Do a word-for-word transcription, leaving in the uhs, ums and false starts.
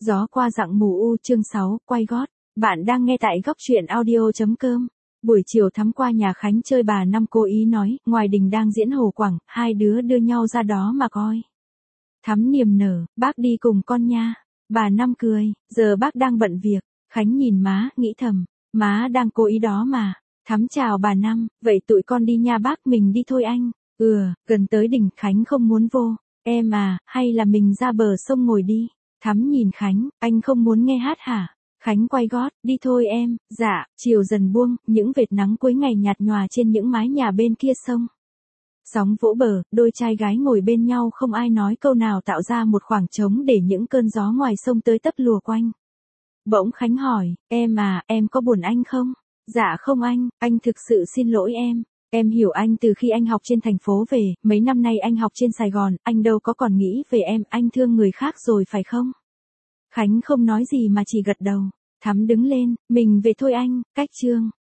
Gió qua dặng mù u chương sáu, quay gót. Bạn đang nghe tại góc truyện audio.com. Buổi chiều Thắm qua nhà Khánh chơi bà Năm cố ý nói, ngoài đình đang diễn Hồ Quảng, hai đứa đưa nhau ra đó mà coi. Thắm niềm nở, bác đi cùng con nha. Bà Năm cười, giờ bác đang bận việc. Khánh nhìn má, nghĩ thầm, má đang cố ý đó mà. Thắm chào bà Năm, vậy tụi con đi nha bác, mình đi thôi anh. Ừ, gần tới đỉnh Khánh không muốn vô. Em à, hay là mình ra bờ sông ngồi đi. Thắm nhìn Khánh, anh không muốn nghe hát hả? Khánh quay gót, đi thôi em. Dạ, chiều dần buông, những vệt nắng cuối ngày nhạt nhòa trên những mái nhà bên kia sông. Sóng vỗ bờ, đôi trai gái ngồi bên nhau không ai nói câu nào, tạo ra một khoảng trống để những cơn gió ngoài sông tới tấp lùa quanh. Bỗng Khánh hỏi, em à, em có buồn anh không? Dạ không anh, anh thực sự xin lỗi em. Em hiểu anh từ khi anh học trên thành phố về, mấy năm nay anh học trên Sài Gòn, anh đâu có còn nghĩ về em, anh thương người khác rồi phải không? Khánh không nói gì mà chỉ gật đầu. Thắm đứng lên, mình về thôi anh, cách trương.